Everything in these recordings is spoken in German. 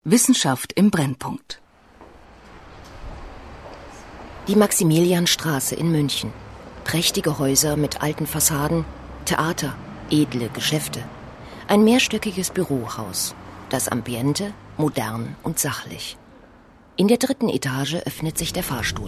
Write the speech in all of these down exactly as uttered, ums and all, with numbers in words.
Wissenschaft im Brennpunkt. Die Maximilianstraße in München. Prächtige Häuser mit alten Fassaden, Theater, edle Geschäfte. Ein mehrstöckiges Bürohaus. Das Ambiente modern und sachlich. In der dritten Etage öffnet sich der Fahrstuhl.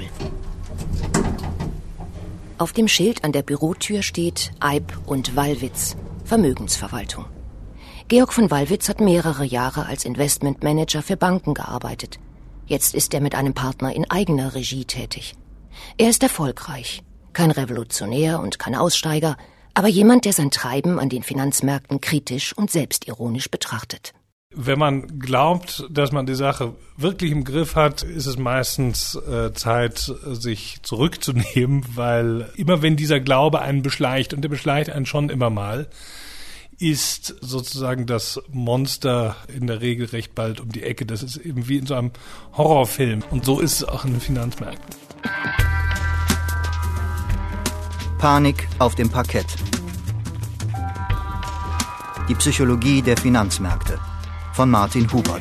Auf dem Schild an der Bürotür steht Eib und Wallwitz, Vermögensverwaltung. Georg von Wallwitz hat mehrere Jahre als Investmentmanager für Banken gearbeitet. Jetzt ist er mit einem Partner in eigener Regie tätig. Er ist erfolgreich, kein Revolutionär und kein Aussteiger, aber jemand, der sein Treiben an den Finanzmärkten kritisch und selbstironisch betrachtet. Wenn man glaubt, dass man die Sache wirklich im Griff hat, ist es meistens äh, Zeit, sich zurückzunehmen, weil immer wenn dieser Glaube einen beschleicht, und der beschleicht einen schon immer mal, ist sozusagen das Monster in der Regel recht bald um die Ecke. Das ist eben wie in so einem Horrorfilm. Und so ist es auch in den Finanzmärkten. Panik auf dem Parkett. Die Psychologie der Finanzmärkte von Martin Hubert.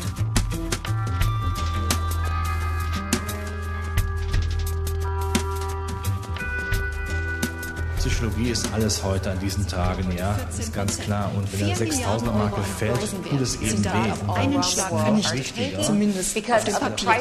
Psychologie ist alles heute an diesen Tagen, ja, ist ganz klar. Und wenn der sechstausender-Marke fällt, tut es eben weh. Und einen Schlag vernichtet, zumindest auf dem Papier.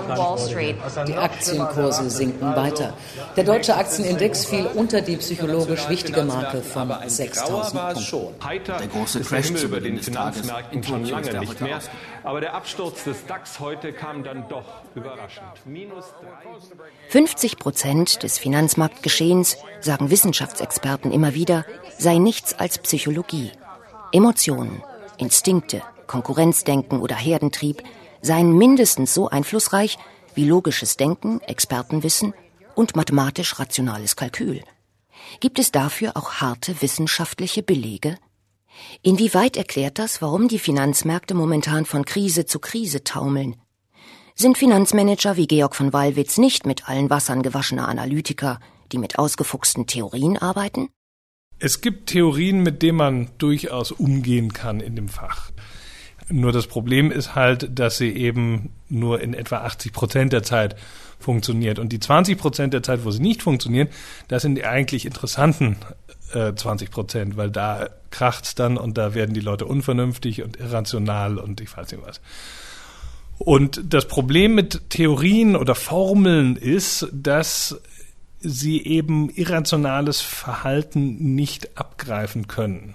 Die Aktienkurse sinken weiter. Der deutsche Aktienindex fiel unter die psychologisch wichtige Marke von sechstausend Punkten. Der große Crash zu über den Finanzmärkten schon lange nicht mehr. Aber der Absturz des DAX heute kam dann doch überraschend. Minus fünfzig Prozent des Finanzmarktgeschehens, sagen Wissenschaftsexperten immer wieder, sei nichts als Psychologie. Emotionen, Instinkte, Konkurrenzdenken oder Herdentrieb seien mindestens so einflussreich wie logisches Denken, Expertenwissen und mathematisch-rationales Kalkül. Gibt es dafür auch harte wissenschaftliche Belege? Inwieweit erklärt das, warum die Finanzmärkte momentan von Krise zu Krise taumeln? Sind Finanzmanager wie Georg von Wallwitz nicht mit allen Wassern gewaschene Analytiker, die mit ausgefuchsten Theorien arbeiten? Es gibt Theorien, mit denen man durchaus umgehen kann in dem Fach. Nur das Problem ist halt, dass sie eben nur in etwa achtzig Prozent der Zeit funktioniert. Und die zwanzig Prozent der Zeit, wo sie nicht funktionieren, das sind die eigentlich interessanten äh, zwanzig Prozent, weil da kracht's dann und da werden die Leute unvernünftig und irrational und ich weiß nicht was. Und das Problem mit Theorien oder Formeln ist, dass sie eben irrationales Verhalten nicht abgreifen können.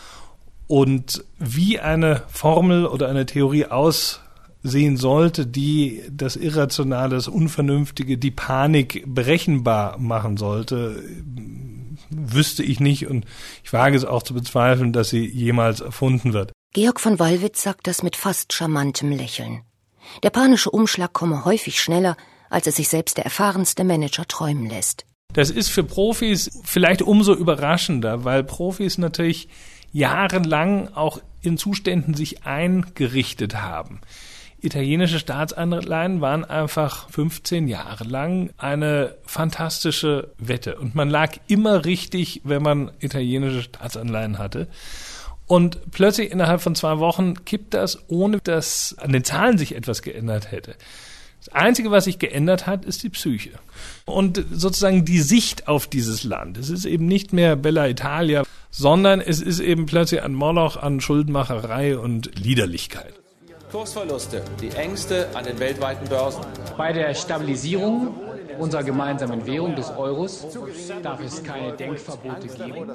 Und wie eine Formel oder eine Theorie aussehen sollte, die das Irrationale, das Unvernünftige, die Panik berechenbar machen sollte, wüsste ich nicht und ich wage es auch zu bezweifeln, dass sie jemals erfunden wird. Georg von Wallwitz sagt das mit fast charmantem Lächeln. Der panische Umschlag komme häufig schneller, als es sich selbst der erfahrenste Manager träumen lässt. Das ist für Profis vielleicht umso überraschender, weil Profis natürlich jahrelang auch in Zuständen sich eingerichtet haben. Italienische Staatsanleihen waren einfach fünfzehn Jahre lang eine fantastische Wette. Und man lag immer richtig, wenn man italienische Staatsanleihen hatte. Und plötzlich innerhalb von zwei Wochen kippt das, ohne dass an den Zahlen sich etwas geändert hätte. Das Einzige, was sich geändert hat, ist die Psyche. Und sozusagen die Sicht auf dieses Land. Es ist eben nicht mehr Bella Italia, sondern es ist eben plötzlich ein Moloch an Schuldmacherei und Liederlichkeit. Kursverluste, die Ängste an den weltweiten Börsen. Bei der Stabilisierung unserer gemeinsamen Währung des Euros darf es keine Denkverbote geben.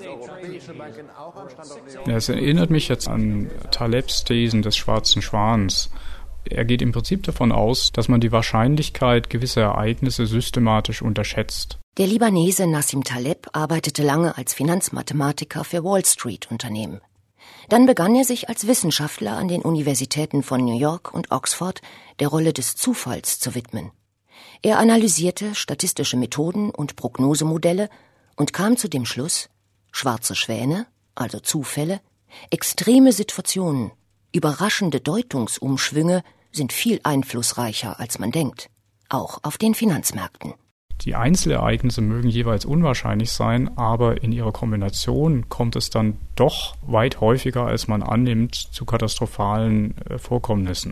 Ja, es erinnert mich jetzt an Talebs Thesen des schwarzen Schwans. Er geht im Prinzip davon aus, dass man die Wahrscheinlichkeit gewisser Ereignisse systematisch unterschätzt. Der Libanese Nassim Taleb arbeitete lange als Finanzmathematiker für Wall-Street-Unternehmen. Dann begann er sich als Wissenschaftler an den Universitäten von New York und Oxford der Rolle des Zufalls zu widmen. Er analysierte statistische Methoden und Prognosemodelle und kam zu dem Schluss, schwarze Schwäne, also Zufälle, extreme Situationen, überraschende Deutungsumschwünge sind viel einflussreicher, als man denkt, auch auf den Finanzmärkten. Die Einzelereignisse mögen jeweils unwahrscheinlich sein, aber in ihrer Kombination kommt es dann doch weit häufiger, als man annimmt, zu katastrophalen äh, Vorkommnissen.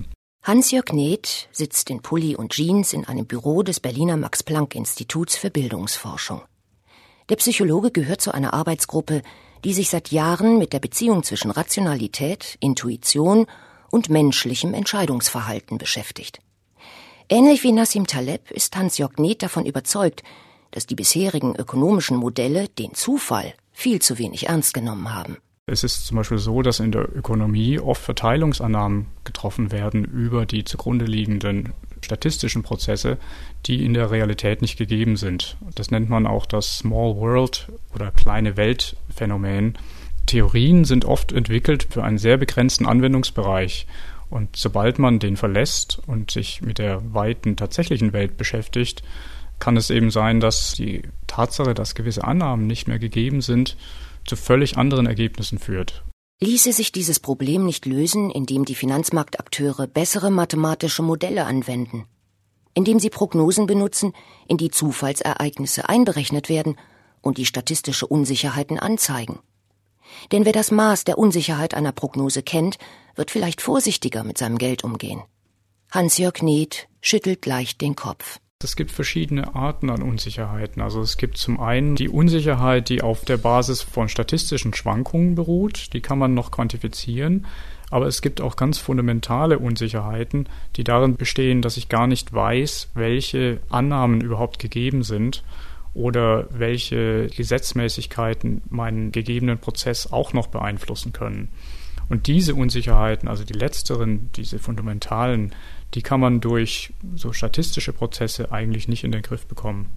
Hans-Jörg Neth sitzt in Pulli und Jeans in einem Büro des Berliner Max-Planck-Instituts für Bildungsforschung. Der Psychologe gehört zu einer Arbeitsgruppe, die sich seit Jahren mit der Beziehung zwischen Rationalität, Intuition und menschlichem Entscheidungsverhalten beschäftigt. Ähnlich wie Nassim Taleb ist Hans-Jörg Neth davon überzeugt, dass die bisherigen ökonomischen Modelle den Zufall viel zu wenig ernst genommen haben. Es ist zum Beispiel so, dass in der Ökonomie oft Verteilungsannahmen getroffen werden über die zugrunde liegenden statistischen Prozesse, die in der Realität nicht gegeben sind. Das nennt man auch das Small World oder kleine Welt-Phänomen. Theorien sind oft entwickelt für einen sehr begrenzten Anwendungsbereich. Und sobald man den verlässt und sich mit der weiten tatsächlichen Welt beschäftigt, kann es eben sein, dass die Tatsache, dass gewisse Annahmen nicht mehr gegeben sind, zu völlig anderen Ergebnissen führt. Ließe sich dieses Problem nicht lösen, indem die Finanzmarktakteure bessere mathematische Modelle anwenden, indem sie Prognosen benutzen, in die Zufallsereignisse einberechnet werden und die statistische Unsicherheiten anzeigen. Denn wer das Maß der Unsicherheit einer Prognose kennt, wird vielleicht vorsichtiger mit seinem Geld umgehen. Hans-Jörg Neth schüttelt leicht den Kopf. Es gibt verschiedene Arten an Unsicherheiten. Also es gibt zum einen die Unsicherheit, die auf der Basis von statistischen Schwankungen beruht. Die kann man noch quantifizieren. Aber es gibt auch ganz fundamentale Unsicherheiten, die darin bestehen, dass ich gar nicht weiß, welche Annahmen überhaupt gegeben sind oder welche Gesetzmäßigkeiten meinen gegebenen Prozess auch noch beeinflussen können. Und diese Unsicherheiten, also die letzteren, diese fundamentalen, die kann man durch so statistische Prozesse eigentlich nicht in den Griff bekommen.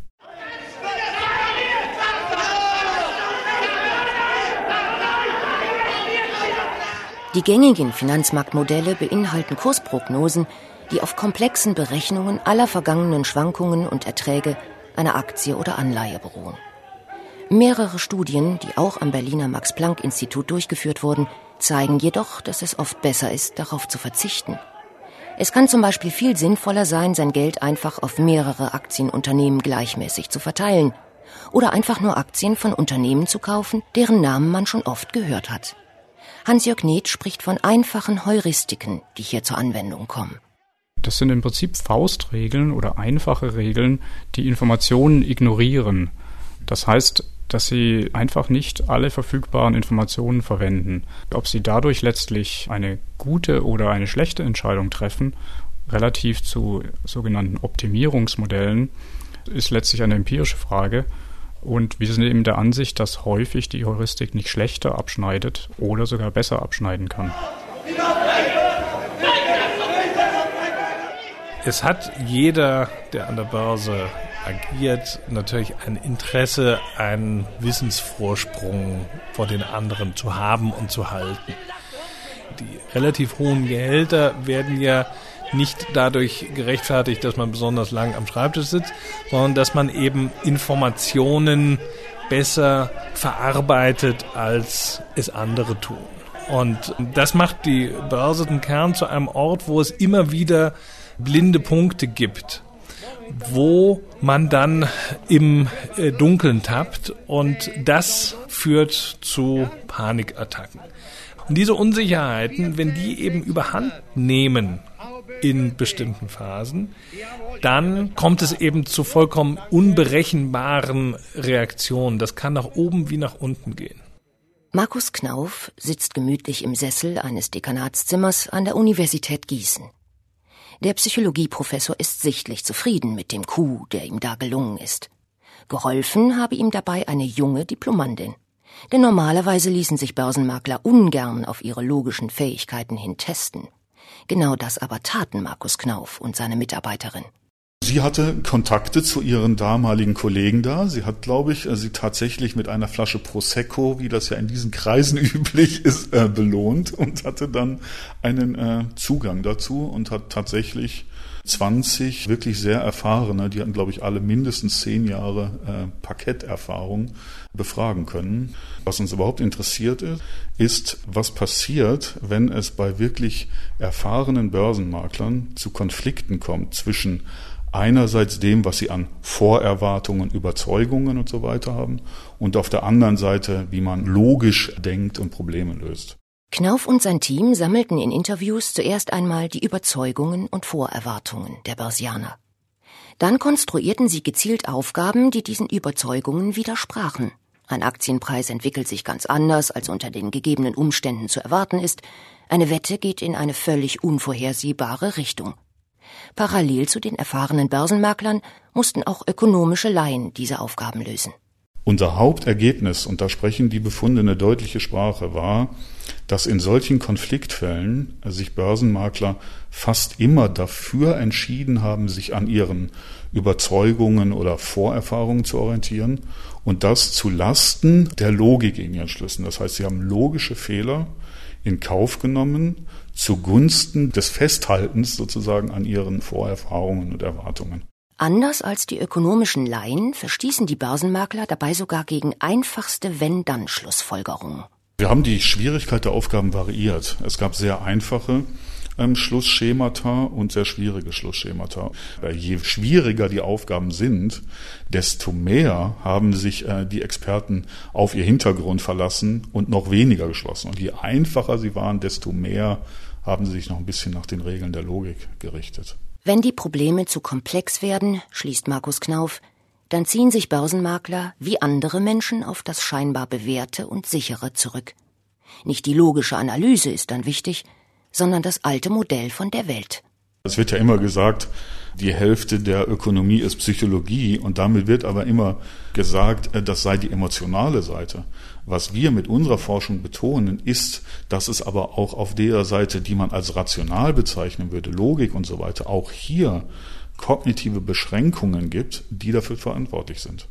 Die gängigen Finanzmarktmodelle beinhalten Kursprognosen, die auf komplexen Berechnungen aller vergangenen Schwankungen und Erträge einer Aktie oder Anleihe beruhen. Mehrere Studien, die auch am Berliner Max-Planck-Institut durchgeführt wurden, zeigen jedoch, dass es oft besser ist, darauf zu verzichten. Es kann zum Beispiel viel sinnvoller sein, sein Geld einfach auf mehrere Aktienunternehmen gleichmäßig zu verteilen oder einfach nur Aktien von Unternehmen zu kaufen, deren Namen man schon oft gehört hat. Hans-Jörg Neth spricht von einfachen Heuristiken, die hier zur Anwendung kommen. Das sind im Prinzip Faustregeln oder einfache Regeln, die Informationen ignorieren. Das heißt, dass sie einfach nicht alle verfügbaren Informationen verwenden. Ob sie dadurch letztlich eine gute oder eine schlechte Entscheidung treffen, relativ zu sogenannten Optimierungsmodellen, ist letztlich eine empirische Frage. Und wir sind eben der Ansicht, dass häufig die Heuristik nicht schlechter abschneidet oder sogar besser abschneiden kann. Es hat jeder, der an der Börse agiert, natürlich ein Interesse, einen Wissensvorsprung vor den anderen zu haben und zu halten. Die relativ hohen Gehälter werden ja nicht dadurch gerechtfertigt, dass man besonders lang am Schreibtisch sitzt, sondern dass man eben Informationen besser verarbeitet, als es andere tun. Und das macht die Börse im Kern zu einem Ort, wo es immer wieder blinde Punkte gibt, wo man dann im Dunkeln tappt, und das führt zu Panikattacken. Und diese Unsicherheiten, wenn die eben überhand nehmen in bestimmten Phasen, dann kommt es eben zu vollkommen unberechenbaren Reaktionen. Das kann nach oben wie nach unten gehen. Markus Knauf sitzt gemütlich im Sessel eines Dekanatszimmers an der Universität Gießen. Der Psychologieprofessor ist sichtlich zufrieden mit dem Coup, der ihm da gelungen ist. Geholfen habe ihm dabei eine junge Diplomandin. Denn normalerweise ließen sich Börsenmakler ungern auf ihre logischen Fähigkeiten hin testen. Genau das aber taten Markus Knauf und seine Mitarbeiterin. Sie hatte Kontakte zu ihren damaligen Kollegen da. Sie hat, glaube ich, sie tatsächlich mit einer Flasche Prosecco, wie das ja in diesen Kreisen üblich ist, äh, belohnt und hatte dann einen äh, Zugang dazu und hat tatsächlich zwanzig wirklich sehr erfahrene, die hatten, glaube ich, alle mindestens zehn Jahre äh, Parketterfahrung, befragen können. Was uns überhaupt interessiert ist, ist, was passiert, wenn es bei wirklich erfahrenen Börsenmaklern zu Konflikten kommt zwischen einerseits dem, was sie an Vorerwartungen, Überzeugungen und so weiter haben, und auf der anderen Seite, wie man logisch denkt und Probleme löst. Knauf und sein Team sammelten in Interviews zuerst einmal die Überzeugungen und Vorerwartungen der Börsianer. Dann konstruierten sie gezielt Aufgaben, die diesen Überzeugungen widersprachen. Ein Aktienpreis entwickelt sich ganz anders, als unter den gegebenen Umständen zu erwarten ist. Eine Wette geht in eine völlig unvorhersehbare Richtung. Parallel zu den erfahrenen Börsenmaklern mussten auch ökonomische Laien diese Aufgaben lösen. Unser Hauptergebnis, und da sprechen die Befunde eine deutliche Sprache, war, dass in solchen Konfliktfällen sich Börsenmakler fast immer dafür entschieden haben, sich an ihren Überzeugungen oder Vorerfahrungen zu orientieren und das zu Lasten der Logik in ihren Schlüssen. Das heißt, sie haben logische Fehler in Kauf genommen zugunsten des Festhaltens sozusagen an ihren Vorerfahrungen und Erwartungen. Anders als die ökonomischen Laien verstießen die Börsenmakler dabei sogar gegen einfachste Wenn-Dann-Schlussfolgerungen. Wir haben die Schwierigkeit der Aufgaben variiert. Es gab sehr einfache ähm, Schlussschemata und sehr schwierige Schlussschemata. Äh, je schwieriger die Aufgaben sind, desto mehr haben sich äh, die Experten auf ihr Hintergrund verlassen und noch weniger geschlossen. Und je einfacher sie waren, desto mehr haben sie sich noch ein bisschen nach den Regeln der Logik gerichtet. Wenn die Probleme zu komplex werden, schließt Markus Knauf, dann ziehen sich Börsenmakler wie andere Menschen auf das scheinbar Bewährte und Sichere zurück. Nicht die logische Analyse ist dann wichtig, sondern das alte Modell von der Welt. Es wird ja immer gesagt, die Hälfte der Ökonomie ist Psychologie und damit wird aber immer gesagt, das sei die emotionale Seite. Was wir mit unserer Forschung betonen, ist, dass es aber auch auf der Seite, die man als rational bezeichnen würde, Logik und so weiter, auch hier kognitive Beschränkungen gibt, die dafür verantwortlich sind.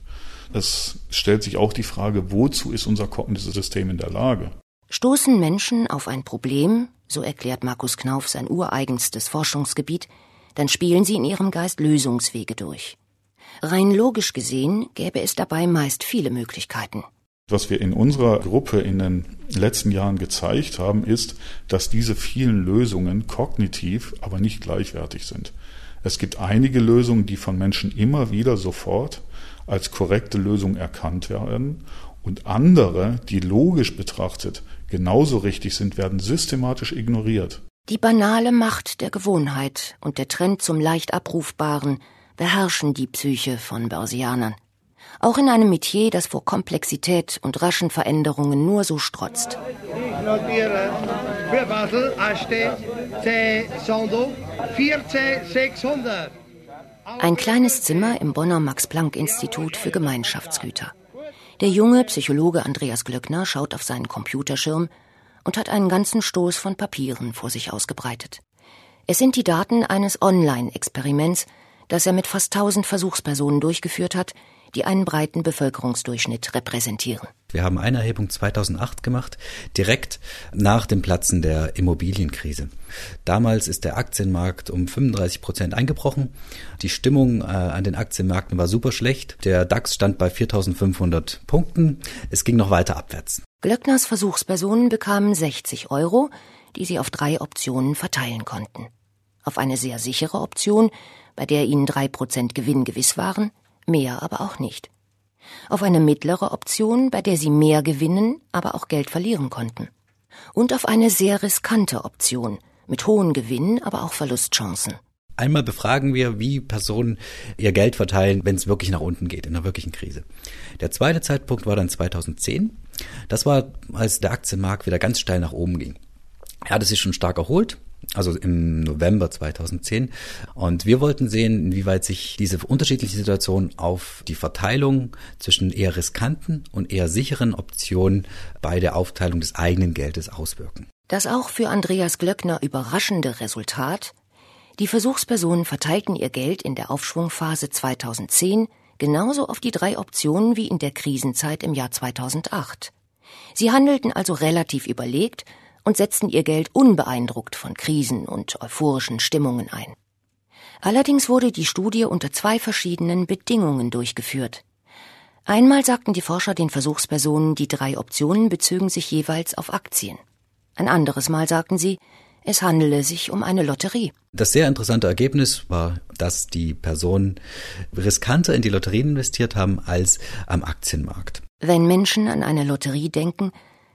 Es stellt sich auch die Frage, wozu ist unser kognitives System in der Lage? Stoßen Menschen auf ein Problem, so erklärt Markus Knauf sein ureigenstes Forschungsgebiet, dann spielen sie in ihrem Geist Lösungswege durch. Rein logisch gesehen gäbe es dabei meist viele Möglichkeiten. Was wir in unserer Gruppe in den letzten Jahren gezeigt haben, ist, dass diese vielen Lösungen kognitiv aber nicht gleichwertig sind. Es gibt einige Lösungen, die von Menschen immer wieder sofort als korrekte Lösung erkannt werden und andere, die logisch betrachtet genauso richtig sind, werden systematisch ignoriert. Die banale Macht der Gewohnheit und der Trend zum leicht Abrufbaren beherrschen die Psyche von Börsianern. Auch in einem Metier, das vor Komplexität und raschen Veränderungen nur so strotzt. Ich notiere für Basel, Aste, C. Sondo, vierzehn sechshundert. Ein kleines Zimmer im Bonner Max-Planck-Institut für Gemeinschaftsgüter. Der junge Psychologe Andreas Glöckner schaut auf seinen Computerschirm und hat einen ganzen Stoß von Papieren vor sich ausgebreitet. Es sind die Daten eines Online-Experiments, das er mit fast tausend Versuchspersonen durchgeführt hat, die einen breiten Bevölkerungsdurchschnitt repräsentieren. Wir haben eine Erhebung zweitausendacht gemacht, direkt nach dem Platzen der Immobilienkrise. Damals ist der Aktienmarkt um fünfunddreißig Prozent eingebrochen. Die Stimmung äh, an den Aktienmärkten war super schlecht. Der DAX stand bei viertausendfünfhundert Punkten. Es ging noch weiter abwärts. Glöckners Versuchspersonen bekamen sechzig Euro, die sie auf drei Optionen verteilen konnten. Auf eine sehr sichere Option, bei der ihnen drei Prozent Gewinn gewiss waren, mehr aber auch nicht. Auf eine mittlere Option, bei der sie mehr gewinnen, aber auch Geld verlieren konnten. Und auf eine sehr riskante Option, mit hohen Gewinnen, aber auch Verlustchancen. Einmal befragen wir, wie Personen ihr Geld verteilen, wenn es wirklich nach unten geht, in einer wirklichen Krise. Der zweite Zeitpunkt war dann zweitausendzehn. Das war, als der Aktienmarkt wieder ganz steil nach oben ging. Er hatte sich schon stark erholt, also im November zweitausendzehn. Und wir wollten sehen, inwieweit sich diese unterschiedliche Situation auf die Verteilung zwischen eher riskanten und eher sicheren Optionen bei der Aufteilung des eigenen Geldes auswirken. Das auch für Andreas Glöckner überraschende Resultat: Die Versuchspersonen verteilten ihr Geld in der Aufschwungphase zweitausendzehn genauso auf die drei Optionen wie in der Krisenzeit im Jahr zweitausendacht. Sie handelten also relativ überlegt und setzten ihr Geld unbeeindruckt von Krisen und euphorischen Stimmungen ein. Allerdings wurde die Studie unter zwei verschiedenen Bedingungen durchgeführt. Einmal sagten die Forscher den Versuchspersonen, die drei Optionen bezögen sich jeweils auf Aktien. Ein anderes Mal sagten sie, es handele sich um eine Lotterie. Das sehr interessante Ergebnis war, dass die Personen riskanter in die Lotterien investiert haben als am Aktienmarkt. Wenn Menschen an eine Lotterie denken,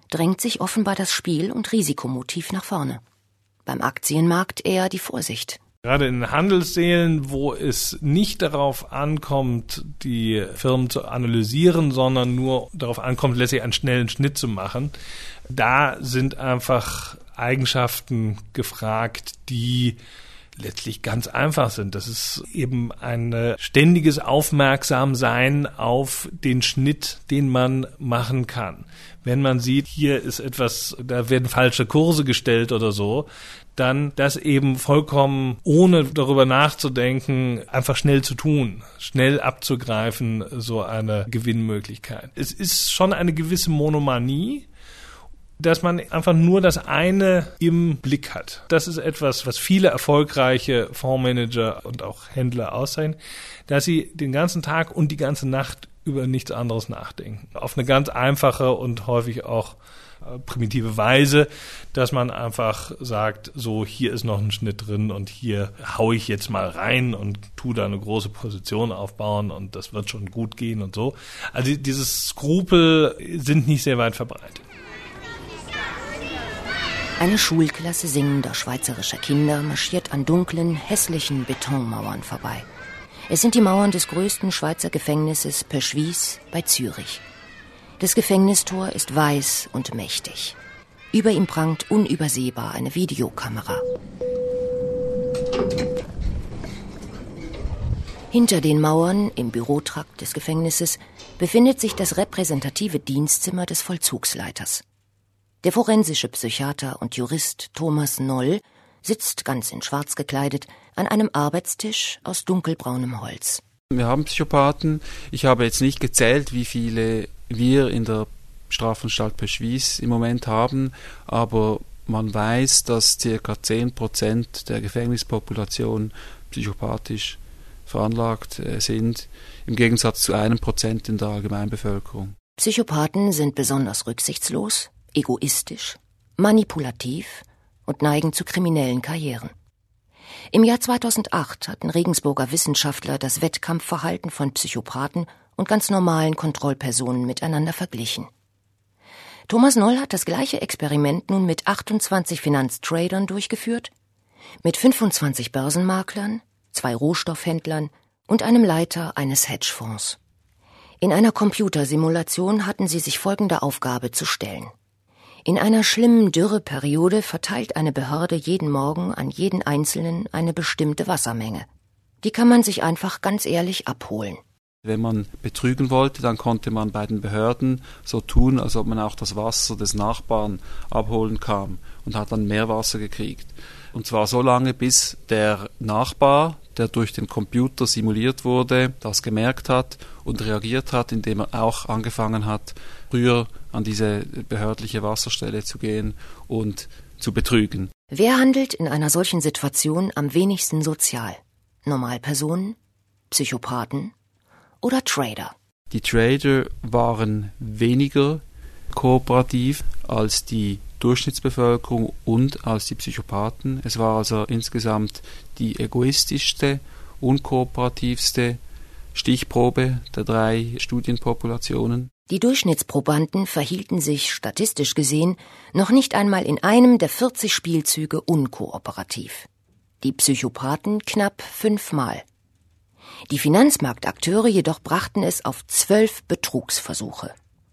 drängt sich offenbar das Spiel- und Risikomotiv nach vorne. Beim Aktienmarkt eher die Vorsicht. Gerade in Handelssälen, wo es nicht darauf ankommt, die Firmen zu analysieren, sondern nur darauf ankommt, letztlich einen schnellen Schnitt zu machen, da sind einfach Eigenschaften gefragt, die letztlich ganz einfach sind. Das ist eben ein ständiges Aufmerksamsein auf den Schnitt, den man machen kann. Wenn man sieht, hier ist etwas, da werden falsche Kurse gestellt oder so, dann das eben vollkommen ohne darüber nachzudenken, einfach schnell zu tun, schnell abzugreifen, so eine Gewinnmöglichkeit. Es ist schon eine gewisse Monomanie, dass man einfach nur das eine im Blick hat. Das ist etwas, was viele erfolgreiche Fondsmanager und auch Händler auszeichnen, dass sie den ganzen Tag und die ganze Nacht über nichts anderes nachdenken. Auf eine ganz einfache und häufig auch primitive Weise, dass man einfach sagt, so hier ist noch ein Schnitt drin und hier haue ich jetzt mal rein und tu da eine große Position aufbauen und das wird schon gut gehen und so. Also dieses Skrupel sind nicht sehr weit verbreitet. Eine Schulklasse singender schweizerischer Kinder marschiert an dunklen, hässlichen Betonmauern vorbei. Es sind die Mauern des größten Schweizer Gefängnisses Pöschwies bei Zürich. Das Gefängnistor ist weiß und mächtig. Über ihm prangt unübersehbar eine Videokamera. Hinter den Mauern, im Bürotrakt des Gefängnisses, befindet sich das repräsentative Dienstzimmer des Vollzugsleiters. Der forensische Psychiater und Jurist Thomas Noll sitzt ganz in Schwarz gekleidet an einem Arbeitstisch aus dunkelbraunem Holz. Wir haben Psychopathen. Ich habe jetzt nicht gezählt, wie viele wir in der Strafanstalt Pöschwies im Moment haben, aber man weiß, dass ca. zehn Prozent der Gefängnispopulation psychopathisch veranlagt sind, im Gegensatz zu einem Prozent in der Allgemeinbevölkerung. Psychopathen sind besonders rücksichtslos, egoistisch, manipulativ und neigen zu kriminellen Karrieren. Im Jahr zweitausendacht hatten Regensburger Wissenschaftler das Wettkampfverhalten von Psychopathen und ganz normalen Kontrollpersonen miteinander verglichen. Thomas Noll hat das gleiche Experiment nun mit achtundzwanzig Finanztradern durchgeführt, mit fünfundzwanzig Börsenmaklern, zwei Rohstoffhändlern und einem Leiter eines Hedgefonds. In einer Computersimulation hatten sie sich folgende Aufgabe zu stellen. In einer schlimmen Dürreperiode verteilt eine Behörde jeden Morgen an jeden Einzelnen eine bestimmte Wassermenge. Die kann man sich einfach ganz ehrlich abholen. Wenn man betrügen wollte, dann konnte man bei den Behörden so tun, als ob man auch das Wasser des Nachbarn abholen kam und hat dann mehr Wasser gekriegt. Und zwar so lange, bis der Nachbar, der durch den Computer simuliert wurde, das gemerkt hat und reagiert hat, indem er auch angefangen hat, früher an diese behördliche Wasserstelle zu gehen und zu betrügen. Wer handelt in einer solchen Situation am wenigsten sozial? Normalpersonen, Psychopathen oder Trader? Die Trader waren weniger kooperativ als die Durchschnittsbevölkerung und als die Psychopathen. Es war also insgesamt die egoistischste, unkooperativste Stichprobe der drei Studienpopulationen. Die Durchschnittsprobanden verhielten sich, statistisch gesehen, noch nicht einmal in einem der vierzig Spielzüge unkooperativ. Die Psychopathen knapp fünfmal. Die Finanzmarktakteure jedoch brachten es auf zwölf Betrugsversuche.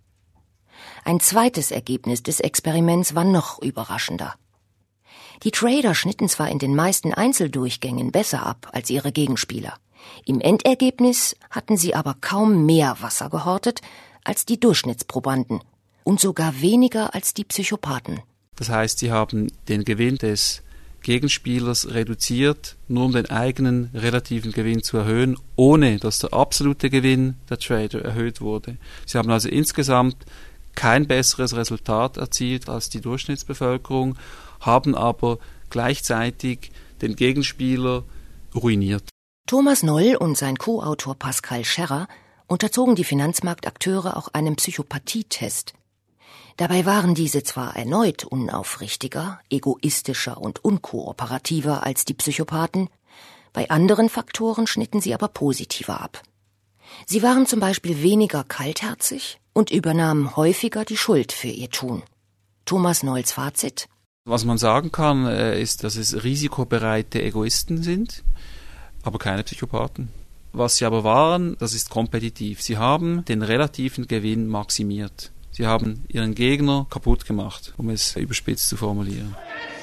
Ein zweites Ergebnis des Experiments war noch überraschender. Die Trader schnitten zwar in den meisten Einzeldurchgängen besser ab als ihre Gegenspieler. Im Endergebnis hatten sie aber kaum mehr Wasser gehortet als die Durchschnittsprobanden und sogar weniger als die Psychopathen. Das heißt, sie haben den Gewinn des Gegenspielers reduziert, nur um den eigenen relativen Gewinn zu erhöhen, ohne dass der absolute Gewinn der Trader erhöht wurde. Sie haben also insgesamt kein besseres Resultat erzielt als die Durchschnittsbevölkerung, haben aber gleichzeitig den Gegenspieler ruiniert. Thomas Noll und sein Co-Autor Pascal Scherrer unterzogen die Finanzmarktakteure auch einem Psychopathietest. Dabei waren diese zwar erneut unaufrichtiger, egoistischer und unkooperativer als die Psychopathen, bei anderen Faktoren schnitten sie aber positiver ab. Sie waren zum Beispiel weniger kaltherzig und übernahmen häufiger die Schuld für ihr Tun. Thomas Nolls Fazit: Was man sagen kann, ist, dass es risikobereite Egoisten sind, aber keine Psychopathen. Was sie aber waren, das ist kompetitiv. Sie haben den relativen Gewinn maximiert. Sie haben ihren Gegner kaputt gemacht, um es überspitzt zu formulieren.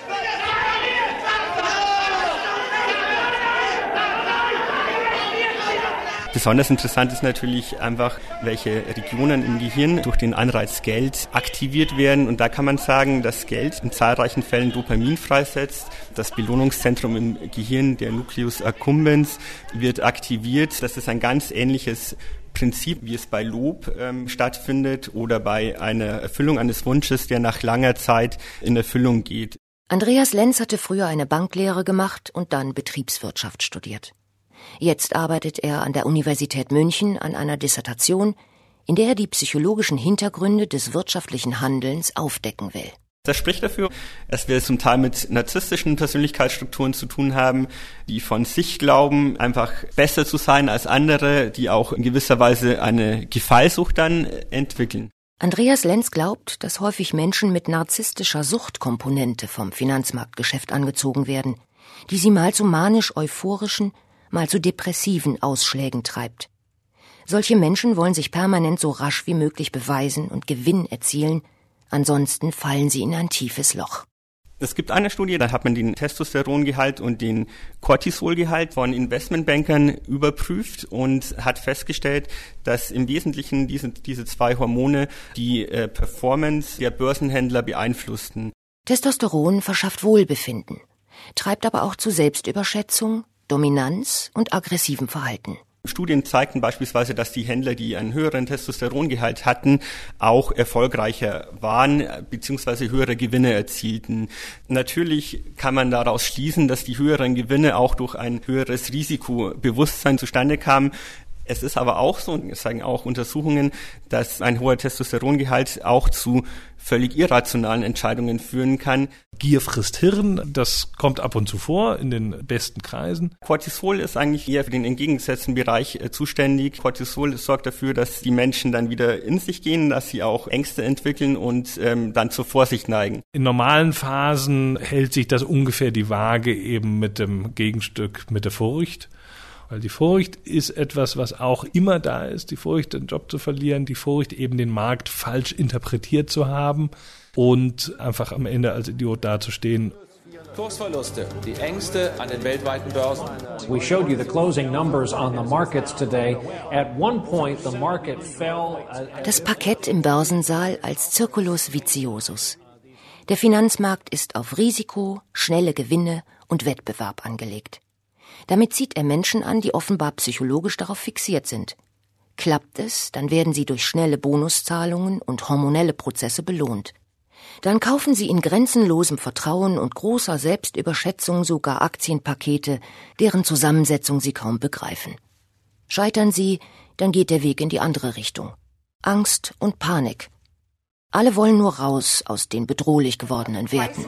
Besonders interessant ist natürlich einfach, welche Regionen im Gehirn durch den Anreiz Geld aktiviert werden. Und da kann man sagen, dass Geld in zahlreichen Fällen Dopamin freisetzt. Das Belohnungszentrum im Gehirn, der Nucleus accumbens, wird aktiviert. Das ist ein ganz ähnliches Prinzip, wie es bei Lob ähm, stattfindet oder bei einer Erfüllung eines Wunsches, der nach langer Zeit in Erfüllung geht. Andreas Lenz hatte früher eine Banklehre gemacht und dann Betriebswirtschaft studiert. Jetzt arbeitet er an der Universität München an einer Dissertation, in der er die psychologischen Hintergründe des wirtschaftlichen Handelns aufdecken will. Das spricht dafür, dass wir zum Teil mit narzisstischen Persönlichkeitsstrukturen zu tun haben, die von sich glauben, einfach besser zu sein als andere, die auch in gewisser Weise eine Gefallsucht dann entwickeln. Andreas Lenz glaubt, dass häufig Menschen mit narzisstischer Suchtkomponente vom Finanzmarktgeschäft angezogen werden, die sie mal zu manisch-euphorischen, mal zu depressiven Ausschlägen treibt. Solche Menschen wollen sich permanent so rasch wie möglich beweisen und Gewinn erzielen, ansonsten fallen sie in ein tiefes Loch. Es gibt eine Studie, da hat man den Testosterongehalt und den Cortisolgehalt von Investmentbankern überprüft und hat festgestellt, dass im Wesentlichen diese, diese zwei Hormone die äh, Performance der Börsenhändler beeinflussten. Testosteron verschafft Wohlbefinden, treibt aber auch zu Selbstüberschätzung, Dominanz und aggressivem Verhalten. Studien zeigten beispielsweise, dass die Händler, die einen höheren Testosterongehalt hatten, auch erfolgreicher waren bzw. höhere Gewinne erzielten. Natürlich kann man daraus schließen, dass die höheren Gewinne auch durch ein höheres Risikobewusstsein zustande kamen. Es ist aber auch so, und das sagen auch Untersuchungen, dass ein hoher Testosterongehalt auch zu völlig irrationalen Entscheidungen führen kann. Gier frisst Hirn, das kommt ab und zu vor in den besten Kreisen. Cortisol ist eigentlich eher für den entgegengesetzten Bereich äh, zuständig. Cortisol sorgt dafür, dass die Menschen dann wieder in sich gehen, dass sie auch Ängste entwickeln und ähm, dann zur Vorsicht neigen. In normalen Phasen hält sich das ungefähr die Waage eben mit dem Gegenstück, mit der Furcht. Weil die Furcht ist etwas, was auch immer da ist. Die Furcht, den Job zu verlieren, die Furcht, eben den Markt falsch interpretiert zu haben und einfach am Ende als Idiot dazustehen. Kursverluste, die Ängste an den weltweiten Börsen. We showed you the closing numbers on the markets today. At one point the market fell. Das Parkett im Börsensaal als Circulus viciosus. Der Finanzmarkt ist auf Risiko, schnelle Gewinne und Wettbewerb angelegt. Damit zieht er Menschen an, die offenbar psychologisch darauf fixiert sind. Klappt es, dann werden sie durch schnelle Bonuszahlungen und hormonelle Prozesse belohnt. Dann kaufen sie in grenzenlosem Vertrauen und großer Selbstüberschätzung sogar Aktienpakete, deren Zusammensetzung sie kaum begreifen. Scheitern sie, dann geht der Weg in die andere Richtung. Angst und Panik. Alle wollen nur raus aus den bedrohlich gewordenen Werten.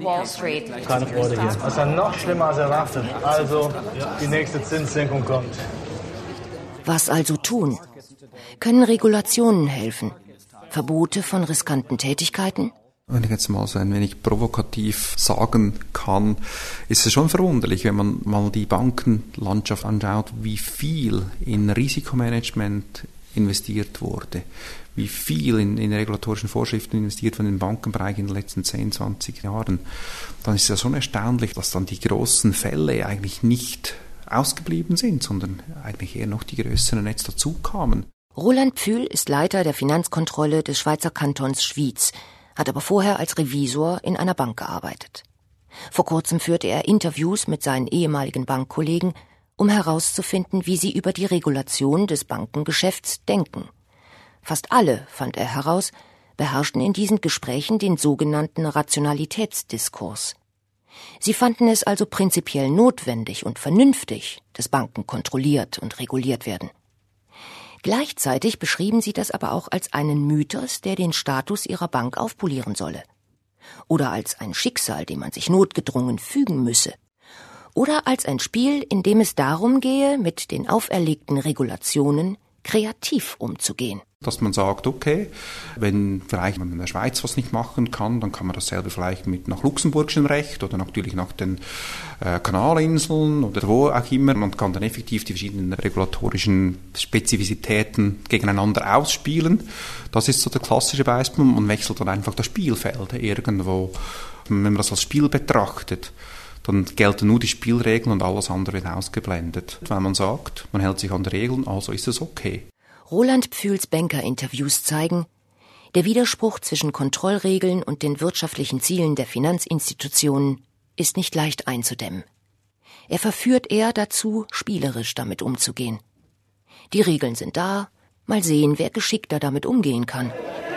Keine Freude hier. Das ist ja noch schlimmer als erwartet. Also, die nächste Zinssenkung kommt. Was also tun? Können Regulationen helfen? Verbote von riskanten Tätigkeiten? Wenn ich jetzt mal so ein wenig provokativ sagen kann, ist es schon verwunderlich, wenn man mal die Bankenlandschaft anschaut, wie viel in Risikomanagement investiert wurde, wie viel in, in regulatorischen Vorschriften investiert von den Bankenbereich in den letzten zehn, zwanzig Jahren, dann ist es ja schon erstaunlich, dass dann die großen Fälle eigentlich nicht ausgeblieben sind, sondern eigentlich eher noch die größeren jetzt dazu kamen. Roland Pfühl ist Leiter der Finanzkontrolle des Schweizer Kantons Schwyz, hat aber vorher als Revisor in einer Bank gearbeitet. Vor kurzem führte er Interviews mit seinen ehemaligen Bankkollegen, um herauszufinden, wie sie über die Regulation des Bankengeschäfts denken. Fast alle, fand er heraus, beherrschten in diesen Gesprächen den sogenannten Rationalitätsdiskurs. Sie fanden es also prinzipiell notwendig und vernünftig, dass Banken kontrolliert und reguliert werden. Gleichzeitig beschrieben sie das aber auch als einen Mythos, der den Status ihrer Bank aufpolieren solle. Oder als ein Schicksal, dem man sich notgedrungen fügen müsse. Oder als ein Spiel, in dem es darum gehe, mit den auferlegten Regulationen kreativ umzugehen. Dass man sagt, okay, wenn vielleicht man in der Schweiz was nicht machen kann, dann kann man dasselbe vielleicht mit nach luxemburgischem Recht oder natürlich nach den äh, Kanalinseln oder wo auch immer. Man kann dann effektiv die verschiedenen regulatorischen Spezifizitäten gegeneinander ausspielen. Das ist so der klassische Beispiel. Man wechselt dann einfach das Spielfeld irgendwo. Wenn man das als Spiel betrachtet, dann gelten nur die Spielregeln und alles andere wird ausgeblendet. Weil man sagt, man hält sich an die Regeln, also ist es okay. Roland Pfühls Banker-Interviews zeigen, der Widerspruch zwischen Kontrollregeln und den wirtschaftlichen Zielen der Finanzinstitutionen ist nicht leicht einzudämmen. Er verführt eher dazu, spielerisch damit umzugehen. Die Regeln sind da, mal sehen, wer geschickter damit umgehen kann.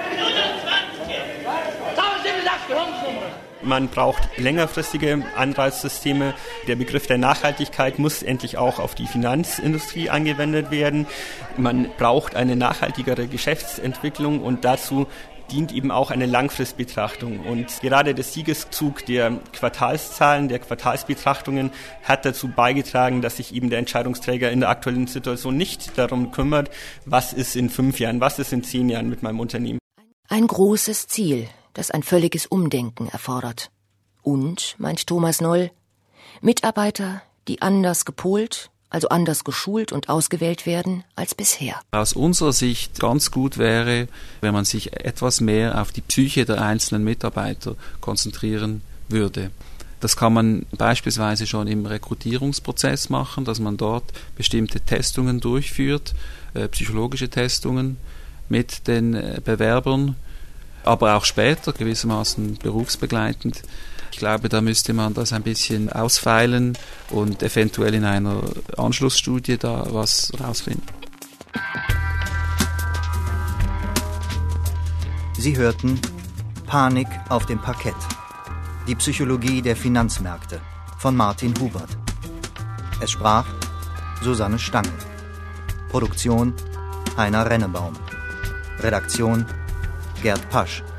Man braucht längerfristige Anreizsysteme. Der Begriff der Nachhaltigkeit muss endlich auch auf die Finanzindustrie angewendet werden. Man braucht eine nachhaltigere Geschäftsentwicklung und dazu dient eben auch eine Langfristbetrachtung. Und gerade der Siegeszug der Quartalszahlen, der Quartalsbetrachtungen hat dazu beigetragen, dass sich eben der Entscheidungsträger in der aktuellen Situation nicht darum kümmert, was ist in fünf Jahren, was ist in zehn Jahren mit meinem Unternehmen. Ein großes Ziel, das ein völliges Umdenken erfordert. Und, meint Thomas Noll, Mitarbeiter, die anders gepolt, also anders geschult und ausgewählt werden als bisher. Aus unserer Sicht ganz gut wäre, wenn man sich etwas mehr auf die Psyche der einzelnen Mitarbeiter konzentrieren würde. Das kann man beispielsweise schon im Rekrutierungsprozess machen, dass man dort bestimmte Testungen durchführt, äh, psychologische Testungen mit den äh, Bewerbern, aber auch später gewissermaßen berufsbegleitend. Ich glaube, da müsste man das ein bisschen ausfeilen und eventuell in einer Anschlussstudie da was rausfinden. Sie hörten Panik auf dem Parkett. Die Psychologie der Finanzmärkte von Martin Hubert. Es sprach Susanne Stangl. Produktion Heiner Rennebaum. Redaktion Gerd Pasch.